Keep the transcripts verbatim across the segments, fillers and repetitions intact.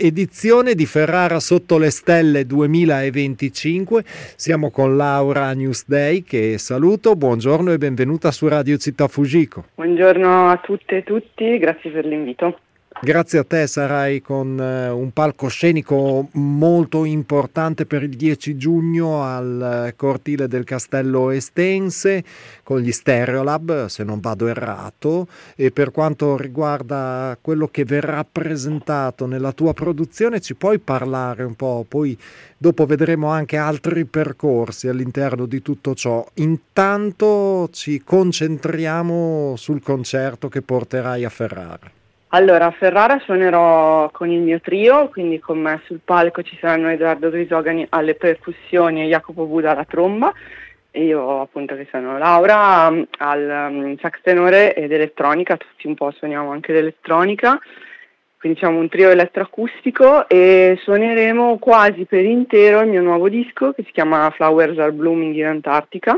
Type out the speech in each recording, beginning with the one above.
edizione di Ferrara sotto le stelle duemilaventicinque. Siamo con Laura Newsday, che saluto. Buongiorno e benvenuta su Radio Città Fujiko. Buongiorno a tutte e tutti, grazie per l'invito. Grazie a te, sarai con uh, un palcoscenico molto importante per il dieci giugno al uh, cortile del Castello Estense con gli Stereolab, se non vado errato, e per quanto riguarda quello che verrà presentato nella tua produzione ci puoi parlare un po', poi dopo vedremo anche altri percorsi all'interno di tutto ciò. Intanto ci concentriamo sul concerto che porterai a Ferrara. Allora, a Ferrara suonerò con il mio trio, quindi con me sul palco ci saranno Edoardo Grisogani alle percussioni e Jacopo Buda alla tromba, e io appunto che sono Laura al um, sax tenore ed elettronica, tutti un po' suoniamo anche l'elettronica, quindi diciamo un trio elettroacustico, e suoneremo quasi per intero il mio nuovo disco che si chiama Flowers Are Blooming in Antarctica,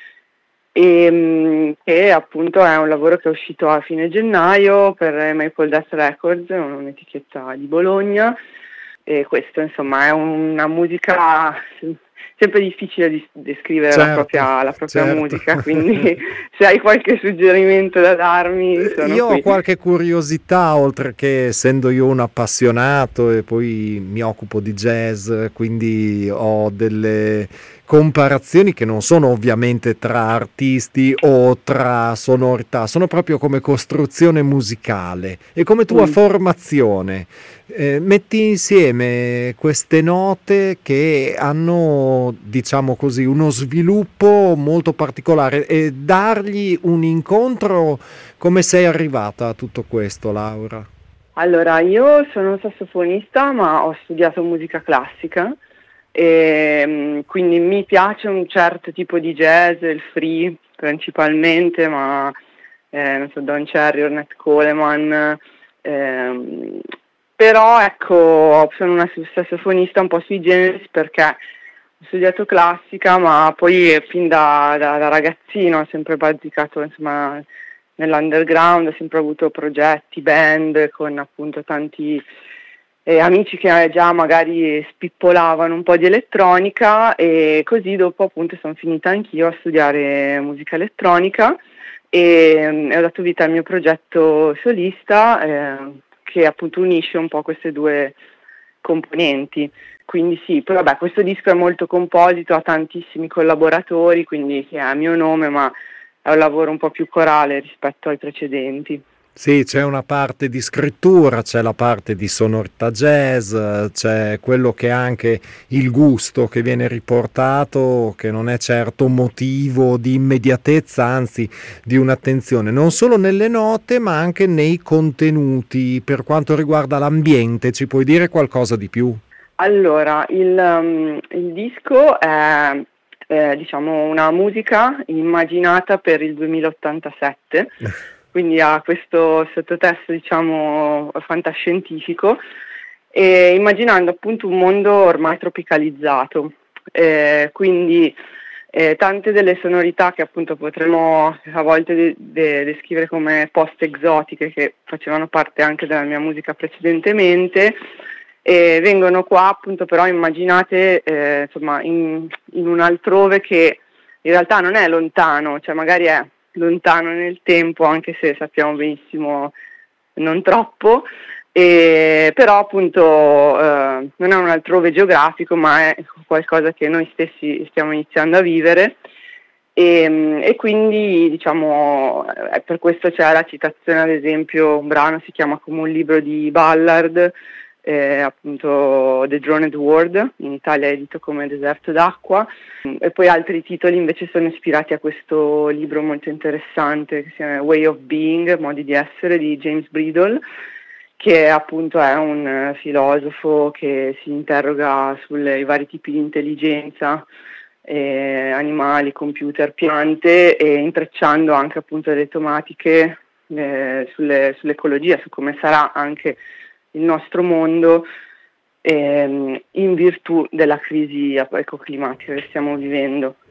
e che appunto è un lavoro che è uscito a fine gennaio per Maple Death Records, un'etichetta di Bologna, e questo insomma è una musica sempre difficile di descrivere, certo, la propria, la propria certo. musica, quindi se hai qualche suggerimento da darmi sono io qui. Ho qualche curiosità, oltre che essendo io un appassionato e poi mi occupo di jazz, quindi ho delle comparazioni che non sono ovviamente tra artisti o tra sonorità, sono proprio come costruzione musicale e come tua mm. formazione. Eh, metti insieme queste note che hanno, diciamo così, uno sviluppo molto particolare, e dargli un incontro. Come sei arrivata a tutto questo, Laura? Allora, io sono sassofonista, ma ho studiato musica classica, e quindi mi piace un certo tipo di jazz, il free principalmente, ma eh, non so, Don Cherry, Ornette Coleman, ehm, però ecco, sono una sassofonista un po' sui generis perché ho studiato classica, ma poi fin da, da, da ragazzino ho sempre bazzicato insomma nell'underground, ho sempre avuto progetti, band con appunto tanti eh, amici che già magari spippolavano un po' di elettronica, e così dopo appunto sono finita anch'io a studiare musica elettronica e, e ho dato vita al mio progetto solista eh, che appunto unisce un po' queste due componenti. Quindi sì, poi vabbè, questo disco è molto composito, ha tantissimi collaboratori, quindi sì, è a mio nome, ma è un lavoro un po' più corale rispetto ai precedenti. Sì, c'è una parte di scrittura, c'è la parte di sonorità jazz, c'è quello che è anche il gusto che viene riportato, che non è certo motivo di immediatezza, anzi di un'attenzione non solo nelle note ma anche nei contenuti. Per quanto riguarda l'ambiente, ci puoi dire qualcosa di più? Allora, il, um, il disco è eh, diciamo una musica immaginata per il duemilaottantasette, quindi ha questo sottotesto diciamo fantascientifico, e immaginando appunto un mondo ormai tropicalizzato, eh, quindi eh, tante delle sonorità che appunto potremmo a volte de- de- descrivere come post-esotiche, che facevano parte anche della mia musica precedentemente, e vengono qua appunto però immaginate eh, insomma in, in un altrove che in realtà non è lontano, cioè magari è lontano nel tempo, anche se sappiamo benissimo non troppo, e, però appunto eh, non è un altrove geografico, ma è qualcosa che noi stessi stiamo iniziando a vivere, e, e quindi diciamo eh, per questo c'è la citazione, ad esempio un brano si chiama come un libro di Ballard, Eh, appunto The Droned World, in Italia è edito come Deserto d'acqua, e poi altri titoli invece sono ispirati a questo libro molto interessante che si chiama Way of Being, Modi di essere, di James Bridle, che appunto è un uh, filosofo che si interroga sui vari tipi di intelligenza, eh, animali, computer, piante, e intrecciando anche appunto delle tematiche eh, sulle, sull'ecologia, su come sarà anche il nostro mondo ehm, in virtù della crisi ecoclimatica che stiamo vivendo.